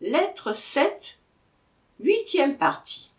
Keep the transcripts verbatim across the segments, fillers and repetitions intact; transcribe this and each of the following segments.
Lettre sept, huitième partie.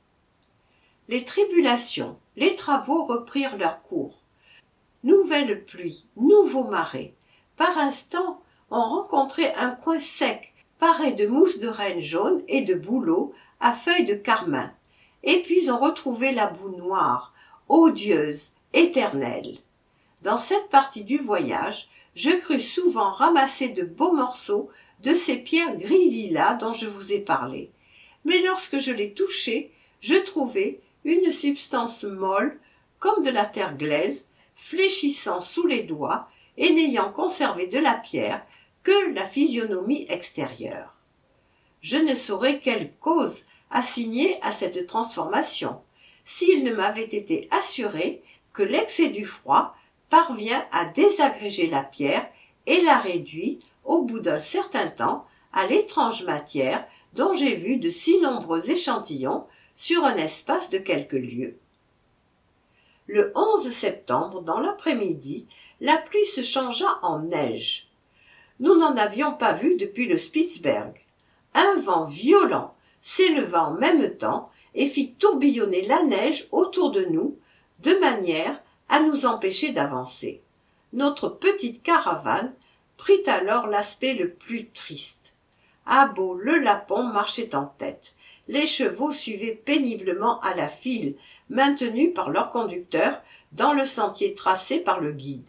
Les tribulations, les travaux reprirent leur cours. Nouvelle pluie, nouveau marais. Par instants, on rencontrait un coin sec, paré de mousse de reine jaune et de bouleaux à feuilles de carmin. Et puis on retrouvait la boue noire, odieuse, éternelle. Dans cette partie du voyage, je crus souvent ramasser de beaux morceaux de ces pierres gris-lilas dont je vous ai parlé. Mais lorsque je les touchai, je trouvai une substance molle, comme de la terre glaise, fléchissant sous les doigts et n'ayant conservé de la pierre que la physionomie extérieure. Je ne saurais quelle cause assigner à cette transformation, s'il ne m'avait été assuré que l'excès du froid parvient à désagréger la pierre et la réduit, au bout d'un certain temps, à l'étrange matière dont j'ai vu de si nombreux échantillons sur un espace de quelques lieues. Le onze septembre, dans l'après-midi, la pluie se changea en neige. Nous n'en avions pas vu depuis le Spitzberg. Un vent violent s'éleva en même temps et fit tourbillonner la neige autour de nous, de manière à nous empêcher d'avancer. Notre petite caravane prit alors l'aspect le plus triste. Abo le lapon marchait en tête. Les chevaux suivaient péniblement à la file, maintenus par leur conducteur dans le sentier tracé par le guide.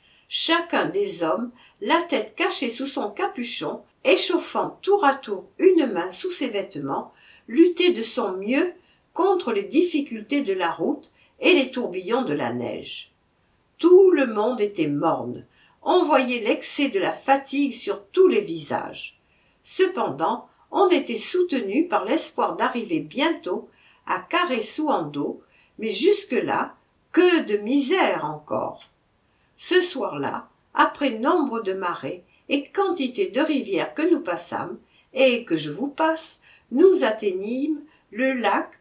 Chacun des hommes, la tête cachée sous son capuchon, échauffant tour à tour une main sous ses vêtements, luttait de son mieux contre les difficultés de la route et les tourbillons de la neige. Tout le monde était morne. On voyait l'excès de la fatigue sur tous les visages. Cependant, on était soutenu par l'espoir d'arriver bientôt à Caret-sous-Andeau, mais jusque-là, que de misère encore. Ce soir-là, après nombre de marais et quantité de rivières que nous passâmes, et que je vous passe, nous atteignîmes le lac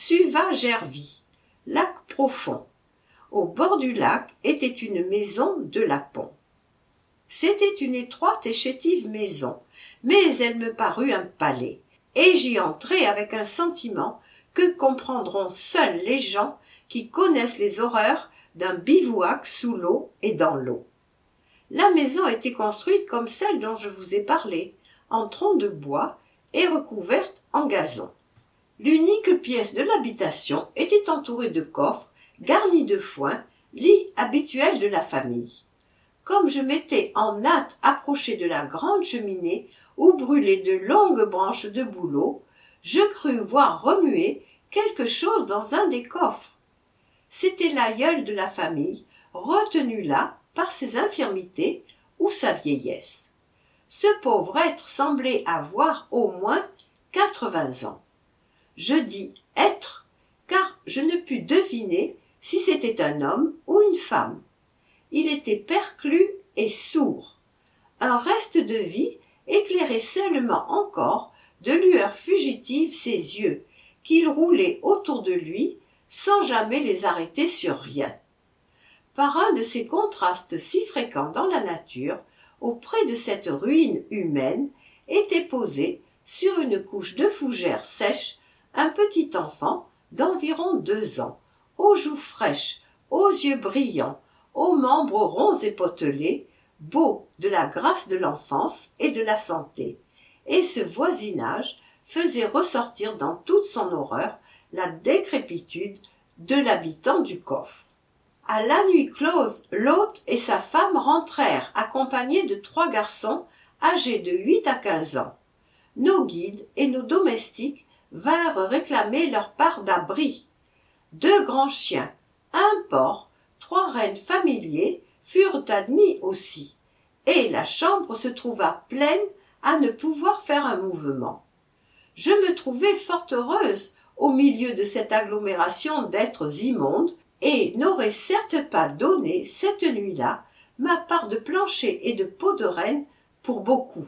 Suva-Gervy, lac profond. Au bord du lac était une maison de lapon. C'était une étroite et chétive maison, mais elle me parut un palais, et j'y entrai avec un sentiment que comprendront seuls les gens qui connaissent les horreurs d'un bivouac sous l'eau et dans l'eau. La maison était construite comme celle dont je vous ai parlé, en troncs de bois et recouverte en gazon. L'unique pièce de l'habitation était entourée de coffres garnis de foin, lit habituel de la famille. Comme je m'étais en hâte approché de la grande cheminée où brûlaient de longues branches de bouleau, je crus voir remuer quelque chose dans un des coffres. C'était l'aïeul de la famille, retenu là par ses infirmités ou sa vieillesse. Ce pauvre être semblait avoir au moins quatre-vingts ans. Je dis « être » car je ne pus deviner si c'était un homme ou une femme. Il était perclus et sourd. Un reste de vie éclairait seulement encore de lueurs fugitives ses yeux, qu'il roulait autour de lui sans jamais les arrêter sur rien. Par un de ces contrastes si fréquents dans la nature, auprès de cette ruine humaine, était posé, sur une couche de fougères sèches, un petit enfant d'environ deux ans, aux joues fraîches, aux yeux brillants, aux membres ronds et potelés, beau de la grâce de l'enfance et de la santé. Et ce voisinage faisait ressortir dans toute son horreur la décrépitude de l'habitant du coffre. À la nuit close, l'hôte et sa femme rentrèrent accompagnés de trois garçons âgés de huit à quinze ans. Nos guides et nos domestiques vinrent réclamer leur part d'abri. Deux grands chiens, un porc, trois rennes familiers furent admis aussi, et la chambre se trouva pleine à ne pouvoir faire un mouvement. Je me trouvai fort heureuse au milieu de cette agglomération d'êtres immondes, et n'aurais certes pas donné cette nuit-là ma part de plancher et de peau de renne pour beaucoup.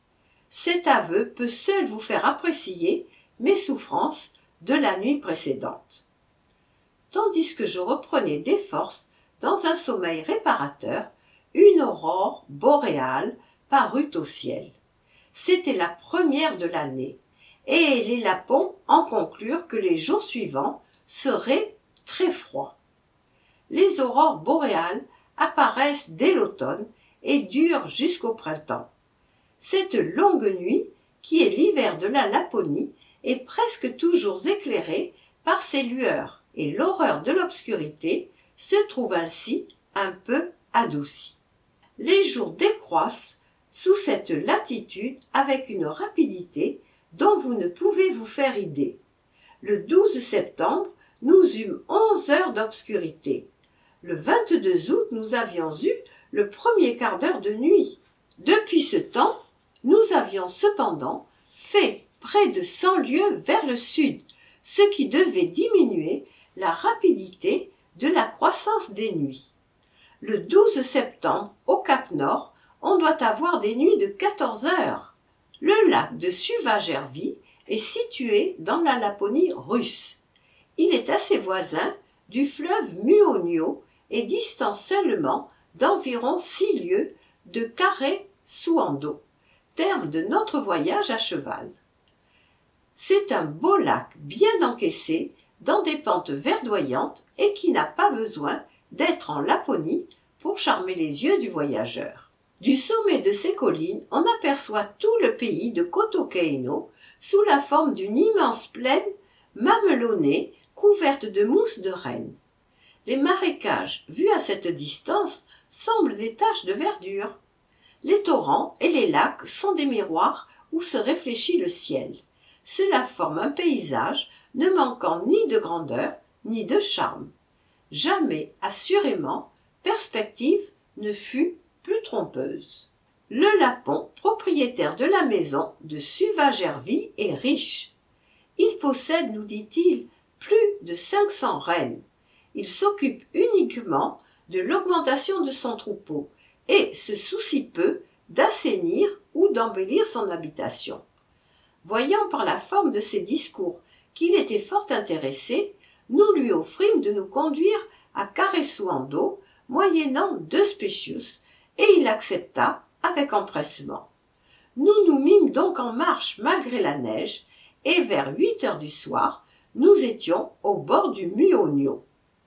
Cet aveu peut seul vous faire apprécier mes souffrances de la nuit précédente. Tandis que je reprenais des forces dans un sommeil réparateur, une aurore boréale parut au ciel. C'était la première de l'année, et les Lapons en conclurent que les jours suivants seraient très froids. Les aurores boréales apparaissent dès l'automne et durent jusqu'au printemps. Cette longue nuit, qui est l'hiver de la Laponie, est presque toujours éclairée par ces lueurs, et l'horreur de l'obscurité se trouve ainsi un peu adoucie. Les jours décroissent sous cette latitude avec une rapidité dont vous ne pouvez vous faire idée. Le douze septembre, nous eûmes onze heures d'obscurité. Le vingt-deux août, nous avions eu le premier quart d'heure de nuit. Depuis ce temps, nous avions cependant fait près de cent lieues vers le sud, ce qui devait diminuer la rapidité de la croissance des nuits. Le douze septembre, au Cap Nord, on doit avoir des nuits de quatorze heures. Le lac de Suva-Gervi est situé dans la Laponie russe. Il est assez voisin du fleuve Muonio et distant seulement d'environ six lieues de Karesuando, terme de notre voyage à cheval. C'est un beau lac bien encaissé dans des pentes verdoyantes et qui n'a pas besoin d'être en Laponie pour charmer les yeux du voyageur. Du sommet de ces collines, on aperçoit tout le pays de Kotokeino sous la forme d'une immense plaine mamelonnée couverte de mousse de renne. Les marécages, vus à cette distance, semblent des taches de verdure. Les torrents et les lacs sont des miroirs où se réfléchit le ciel. Cela forme un paysage ne manquant ni de grandeur ni de charme. Jamais, assurément, perspective ne fut plus trompeuse. Le Lapon, propriétaire de la maison de Suva-Gervi, est riche. Il possède, nous dit-il, plus de cinq cents rennes. Il s'occupe uniquement de l'augmentation de son troupeau et se soucie peu d'assainir ou d'embellir son habitation. Voyant par la forme de ses discours qu'il était fort intéressé, nous lui offrîmes de nous conduire à Karesuando, moyennant deux specius, et il accepta avec empressement. Nous nous mîmes donc en marche malgré la neige, et vers huit heures du soir, nous étions au bord du Muonio.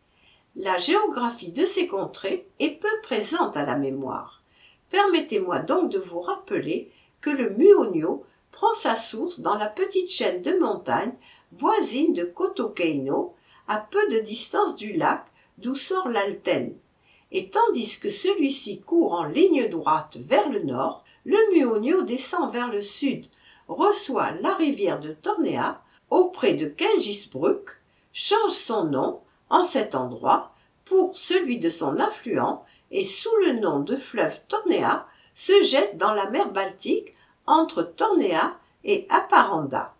La géographie de ces contrées est peu présente à la mémoire. Permettez-moi donc de vous rappeler que le Muonio prend sa source dans la petite chaîne de montagnes voisine de Kotokeino, à peu de distance du lac d'où sort l'Alten. Et tandis que celui-ci court en ligne droite vers le nord, le Muonio descend vers le sud, reçoit la rivière de Tornea auprès de Kengisbruck, change son nom en cet endroit pour celui de son affluent et sous le nom de fleuve Tornea se jette dans la mer Baltique entre Tornea et Haparanda.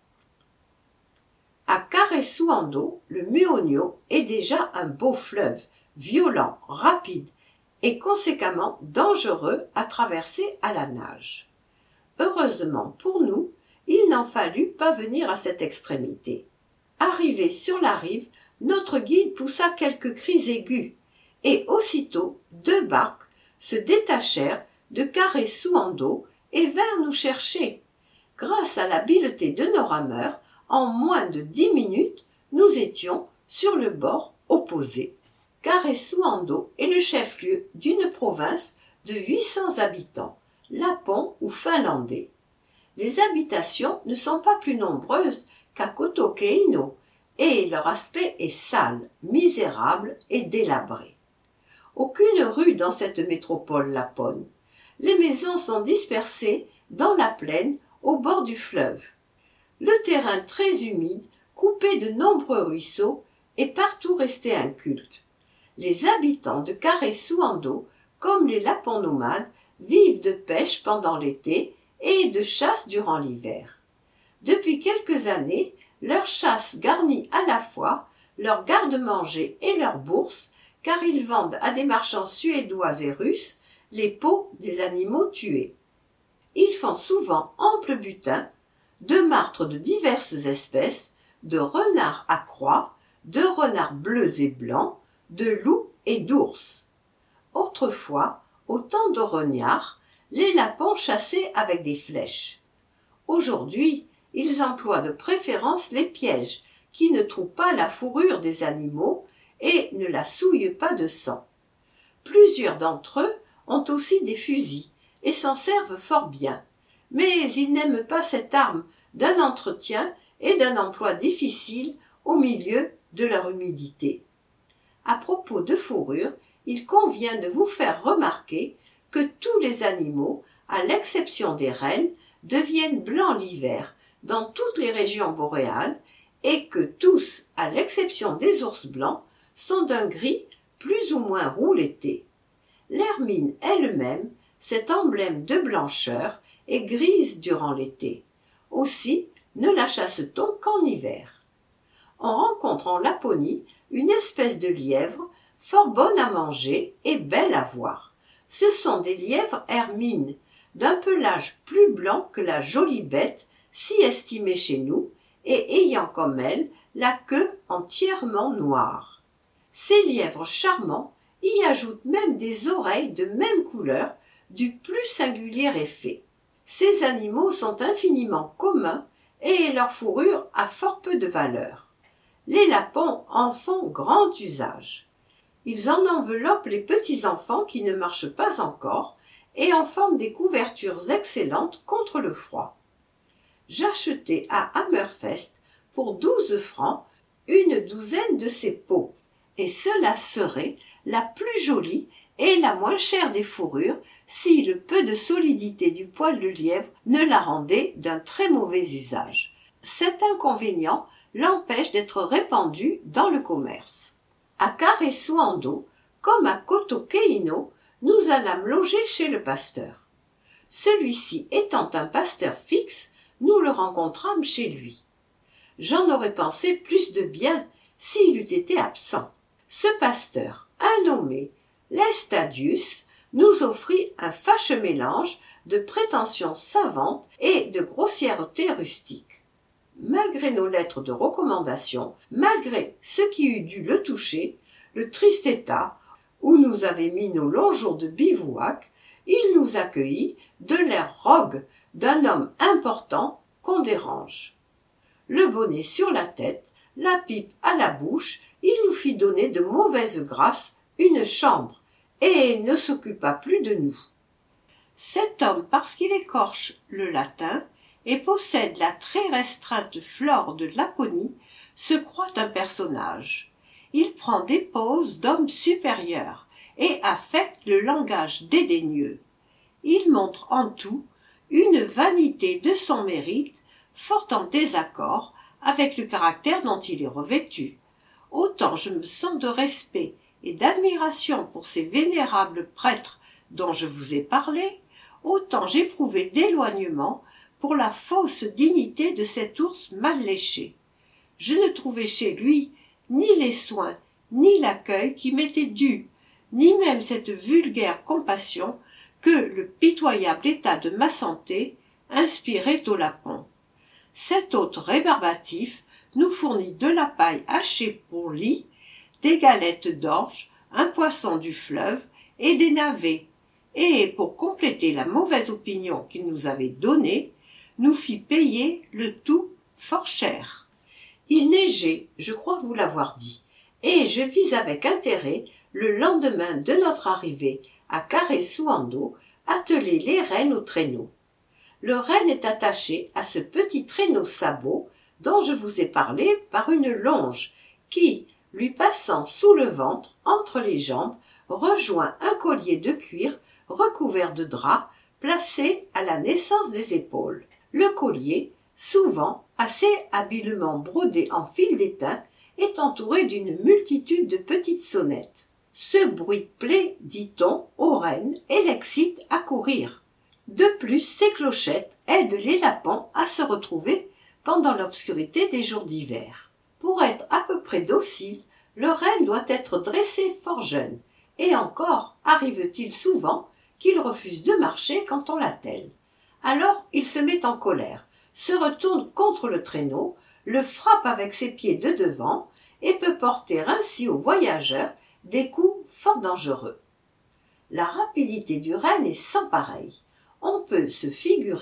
À Karesuando, le Muonio est déjà un beau fleuve, violent, rapide et conséquemment dangereux à traverser à la nage. Heureusement pour nous, il n'en fallut pas venir à cette extrémité. Arrivé sur la rive, notre guide poussa quelques cris aigus, et aussitôt deux barques se détachèrent de Karesuando et vinrent nous chercher. Grâce à l'habileté de nos rameurs, en moins de dix minutes, nous étions sur le bord opposé. Karesuando est le chef-lieu d'une province de huit cents habitants, lapons ou finlandais. Les habitations ne sont pas plus nombreuses qu'à Kotokeino, et leur aspect est sale, misérable et délabré. Aucune rue dans cette métropole lapone. Les maisons sont dispersées dans la plaine au bord du fleuve. Le terrain très humide, coupé de nombreux ruisseaux, est partout resté inculte. Les habitants de Karesuando, comme les Lapons nomades, vivent de pêche pendant l'été et de chasse durant l'hiver. Depuis quelques années, leur chasse garnit à la fois leur garde-manger et leur bourse, car ils vendent à des marchands suédois et russes les peaux des animaux tués. Ils font souvent ample butin de martres de diverses espèces, de renards à croix, de renards bleus et blancs, de loups et d'ours. Autrefois, au temps d'Orognard, les Lapons chassaient avec des flèches. Aujourd'hui, ils emploient de préférence les pièges, qui ne trouent pas la fourrure des animaux et ne la souillent pas de sang. Plusieurs d'entre eux ont aussi des fusils et s'en servent fort bien, mais ils n'aiment pas cette arme d'un entretien et d'un emploi difficile au milieu de leur humidité. À propos de fourrure, il convient de vous faire remarquer que tous les animaux, à l'exception des rennes, deviennent blancs l'hiver dans toutes les régions boréales et que tous, à l'exception des ours blancs, sont d'un gris plus ou moins roux l'été. L'hermine elle-même, cet emblème de blancheur, est grise durant l'été. Aussi ne la chasse-t-on qu'en hiver. On rencontre en Laponie une espèce de lièvre fort bonne à manger et belle à voir. Ce sont des lièvres hermines, d'un pelage plus blanc que la jolie bête si estimée chez nous et ayant comme elle la queue entièrement noire. Ces lièvres charmants y ajoutent même des oreilles de même couleur du plus singulier effet. Ces animaux sont infiniment communs et leur fourrure a fort peu de valeur. Les lapons en font grand usage. Ils en enveloppent les petits enfants qui ne marchent pas encore et en forment des couvertures excellentes contre le froid. J'achetai à Hammerfest pour douze francs une douzaine de ces peaux, et cela serait la plus jolie et la moins chère des fourrures si le peu de solidité du poil de lièvre ne la rendait d'un très mauvais usage. Cet inconvénient l'empêche d'être répandu dans le commerce. À Caresuando, comme à Cotoqueino, nous allâmes loger chez le pasteur. Celui-ci étant un pasteur fixe, nous le rencontrâmes chez lui. J'en aurais pensé plus de bien s'il eût été absent. Ce pasteur, un nommé Lestadius, nous offrit un fâcheux mélange de prétentions savantes et de grossièreté rustique. Malgré nos lettres de recommandation, malgré ce qui eût dû le toucher, le triste état où nous avait mis nos longs jours de bivouac, il nous accueillit de l'air rogue d'un homme important qu'on dérange. Le bonnet sur la tête, la pipe à la bouche, il nous fit donner de mauvaise grâce une chambre et ne s'occupa plus de nous. Cet homme, parce qu'il écorche le latin et possède la très restreinte flore de Laponie, se croit un personnage. Il prend des poses d'homme supérieur et affecte le langage dédaigneux. Il montre en tout une vanité de son mérite fort en désaccord avec le caractère dont il est revêtu. Autant je me sens de respect et d'admiration pour ces vénérables prêtres dont je vous ai parlé, autant j'éprouvais d'éloignement pour la fausse dignité de cet ours mal léché. Je ne trouvais chez lui ni les soins, ni l'accueil qui m'étaient dus, ni même cette vulgaire compassion que le pitoyable état de ma santé inspirait au lapon. Cet hôte rébarbatif nous fournit de la paille hachée pour lit, des galettes d'orge, un poisson du fleuve et des navets, et pour compléter la mauvaise opinion qu'il nous avait donnée, nous fit payer le tout fort cher. Il neigeait, je crois vous l'avoir dit, et je vis avec intérêt, le lendemain de notre arrivée à Caresuando, atteler les rennes au traîneau. Le renne est attaché à ce petit traîneau sabot dont je vous ai parlé par une longe qui, lui passant sous le ventre, entre les jambes, rejoint un collier de cuir recouvert de drap placé à la naissance des épaules. Le collier, souvent assez habilement brodé en fil d'étain, est entouré d'une multitude de petites sonnettes. Ce bruit plaît, dit-on, aux rennes et l'excite à courir. De plus, ces clochettes aident les lapins à se retrouver pendant l'obscurité des jours d'hiver. Pour être à peu près docile, le renne doit être dressé fort jeune, et encore arrive-t-il souvent qu'il refuse de marcher quand on l'attelle. Alors il se met en colère, se retourne contre le traîneau, le frappe avec ses pieds de devant et peut porter ainsi aux voyageurs des coups fort dangereux. La rapidité du renne est sans pareille. On peut se figurer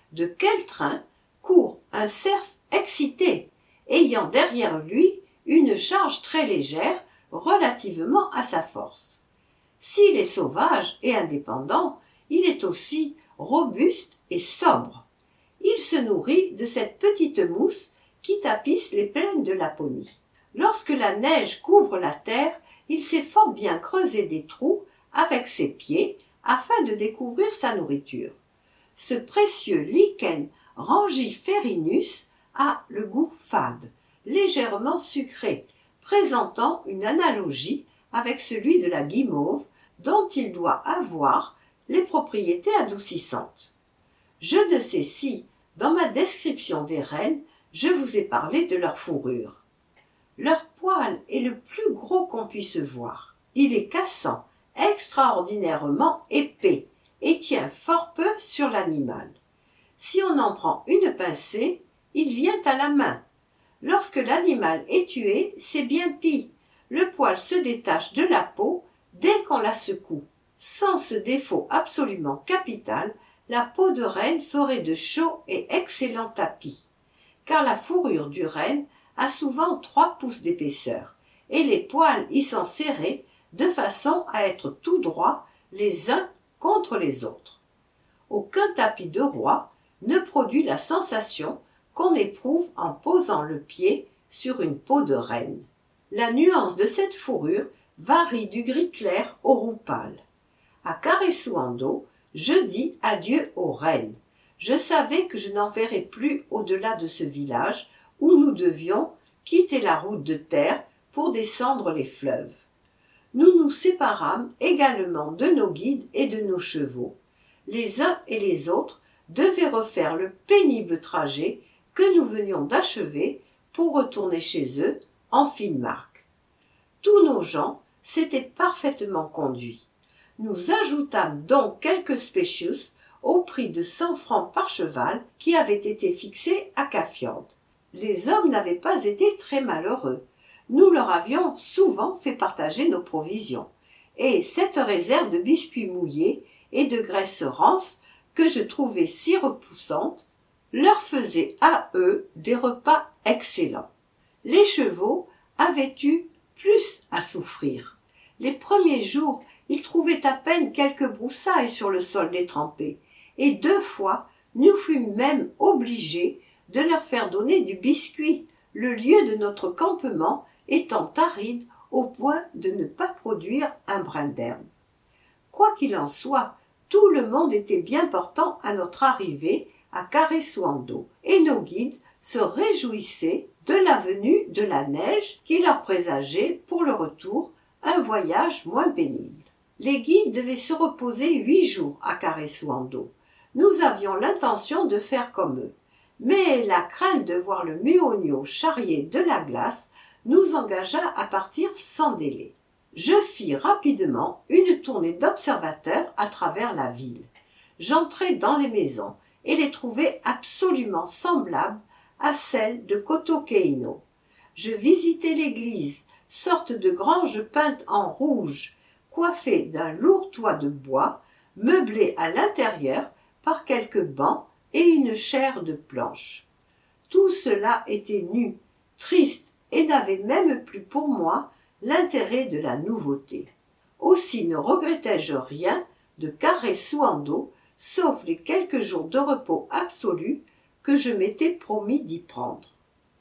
de quel train court un cerf excité, ayant derrière lui une charge très légère relativement à sa force. S'il est sauvage et indépendant, il est aussi robuste et sobre. Il se nourrit de cette petite mousse qui tapisse les plaines de Laponie. Lorsque la neige couvre la terre, il sait fort bien creuser des trous avec ses pieds afin de découvrir sa nourriture. Ce précieux lichen rangiferinus a le goût fade, légèrement sucré, présentant une analogie avec celui de la guimauve dont il doit avoir les propriétés adoucissantes. Je ne sais si, dans ma description des rennes, je vous ai parlé de leur fourrure. Leur poil est le plus gros qu'on puisse voir. Il est cassant, extraordinairement épais, et tient fort peu sur l'animal. Si on en prend une pincée, il vient à la main. Lorsque l'animal est tué, c'est bien pis. Le poil se détache de la peau dès qu'on la secoue. Sans ce défaut absolument capital, la peau de renne ferait de chauds et excellents tapis, car la fourrure du renne a souvent trois pouces d'épaisseur, et les poils y sont serrés de façon à être tout droits les uns contre les autres. Aucun tapis de roi ne produit la sensation qu'on éprouve en posant le pied sur une peau de renne. La nuance de cette fourrure varie du gris clair au roux pâle. À Caresuando, je dis adieu aux rennes. Je savais que je n'en verrais plus au-delà de ce village où nous devions quitter la route de terre pour descendre les fleuves. Nous nous séparâmes également de nos guides et de nos chevaux. Les uns et les autres devaient refaire le pénible trajet que nous venions d'achever pour retourner chez eux en fine marque. Tous nos gens s'étaient parfaitement conduits. Nous ajoutâmes donc quelques specius au prix de cent francs par cheval qui avait été fixé à Cafiorde. Les hommes n'avaient pas été très malheureux. Nous leur avions souvent fait partager nos provisions, et cette réserve de biscuits mouillés et de graisse rance que je trouvais si repoussante leur faisait à eux des repas excellents. Les chevaux avaient eu plus à souffrir. Les premiers jours, ils trouvaient à peine quelques broussailles sur le sol détrempé, et deux fois nous fûmes même obligés de leur faire donner du biscuit, le lieu de notre campement étant aride au point de ne pas produire un brin d'herbe. Quoi qu'il en soit, tout le monde était bien portant à notre arrivée à Caresuando, et nos guides se réjouissaient de la venue de la neige qui leur présageait pour le retour un voyage moins pénible. Les guides devaient se reposer huit jours à Caresuando. Nous avions l'intention de faire comme eux, mais la crainte de voir le Muonio charrier de la glace nous engagea à partir sans délai. Je fis rapidement une tournée d'observateur à travers la ville. J'entrai dans les maisons et les trouvai absolument semblables à celles de Cotoqueino. Je visitai l'église, sorte de grange peinte en rouge, coiffée d'un lourd toit de bois, meublée à l'intérieur par quelques bancs et une chaire de planches. Tout cela était nu, triste, et n'avait même plus pour moi l'intérêt de la nouveauté. Aussi ne regrettai-je rien de Caresuando, sauf les quelques jours de repos absolu que je m'étais promis d'y prendre.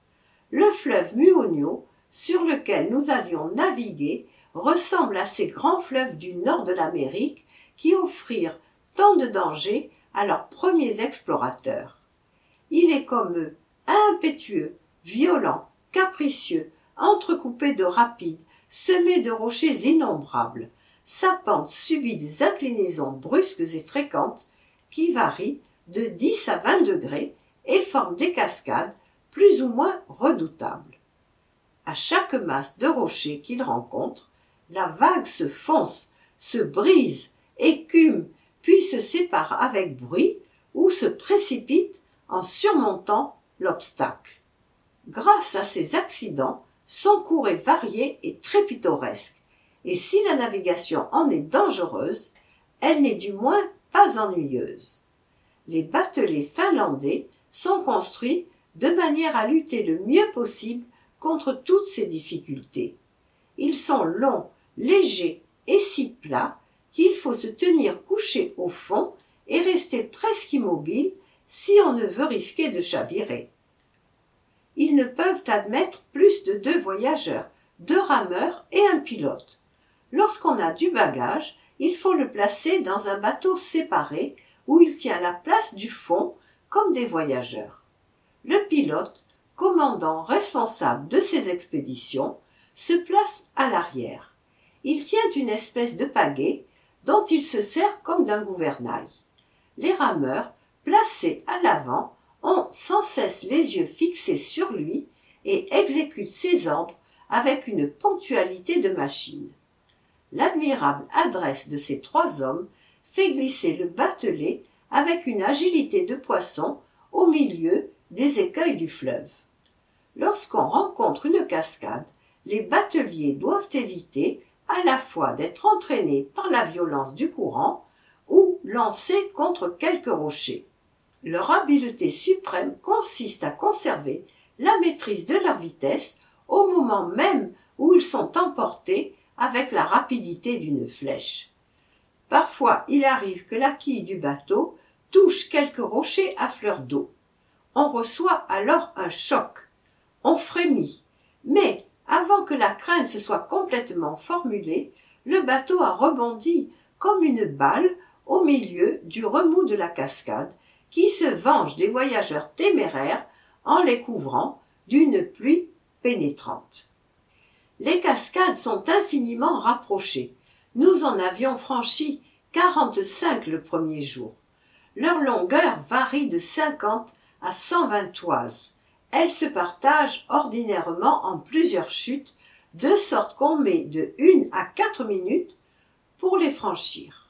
Le fleuve Muonio, sur lequel nous allions naviguer, ressemble à ces grands fleuves du nord de l'Amérique qui offrirent tant de dangers à leurs premiers explorateurs. Il est comme eux, impétueux, violent, capricieux, entrecoupé de rapides, semé de rochers innombrables. Sa pente subit des inclinaisons brusques et fréquentes qui varient de dix à vingt degrés et forment des cascades plus ou moins redoutables. À chaque masse de rochers qu'il rencontre, la vague se fonce, se brise, écume, puis se sépare avec bruit ou se précipite en surmontant l'obstacle. Grâce à ces accidents, son cours est varié et très pittoresque, et si la navigation en est dangereuse, elle n'est du moins pas ennuyeuse. Les batelets finlandais sont construits de manière à lutter le mieux possible contre toutes ces difficultés. Ils sont longs, légers et si plats qu'il faut se tenir couché au fond et rester presque immobile si on ne veut risquer de chavirer. Ils ne peuvent admettre plus de deux voyageurs, deux rameurs et un pilote. Lorsqu'on a du bagage, il faut le placer dans un bateau séparé où il tient la place du fond comme des voyageurs. Le pilote, commandant responsable de ces expéditions, se place à l'arrière. Il tient une espèce de pagaie dont il se sert comme d'un gouvernail. Les rameurs, placés à l'avant, ont sans cesse les yeux fixés sur lui et exécutent ses ordres avec une ponctualité de machine. L'admirable adresse de ces trois hommes fait glisser le batelet avec une agilité de poisson au milieu des écueils du fleuve. Lorsqu'on rencontre une cascade, les bateliers doivent éviter à la fois d'être entraînés par la violence du courant ou lancés contre quelque rocher. Leur habileté suprême consiste à conserver la maîtrise de leur vitesse au moment même où ils sont emportés avec la rapidité d'une flèche. Parfois, il arrive que la quille du bateau touche quelque rocher à fleur d'eau. On reçoit alors un choc. On frémit. Mais, avant que la crainte se soit complètement formulée, le bateau a rebondi comme une balle au milieu du remous de la cascade qui se venge des voyageurs téméraires en les couvrant d'une pluie pénétrante. Les cascades sont infiniment rapprochées. Nous en avions franchi quarante-cinq le premier jour. Leur longueur varie de cinquante à cent vingt toises. Elles se partagent ordinairement en plusieurs chutes, de sorte qu'on met de une à quatre minutes pour les franchir.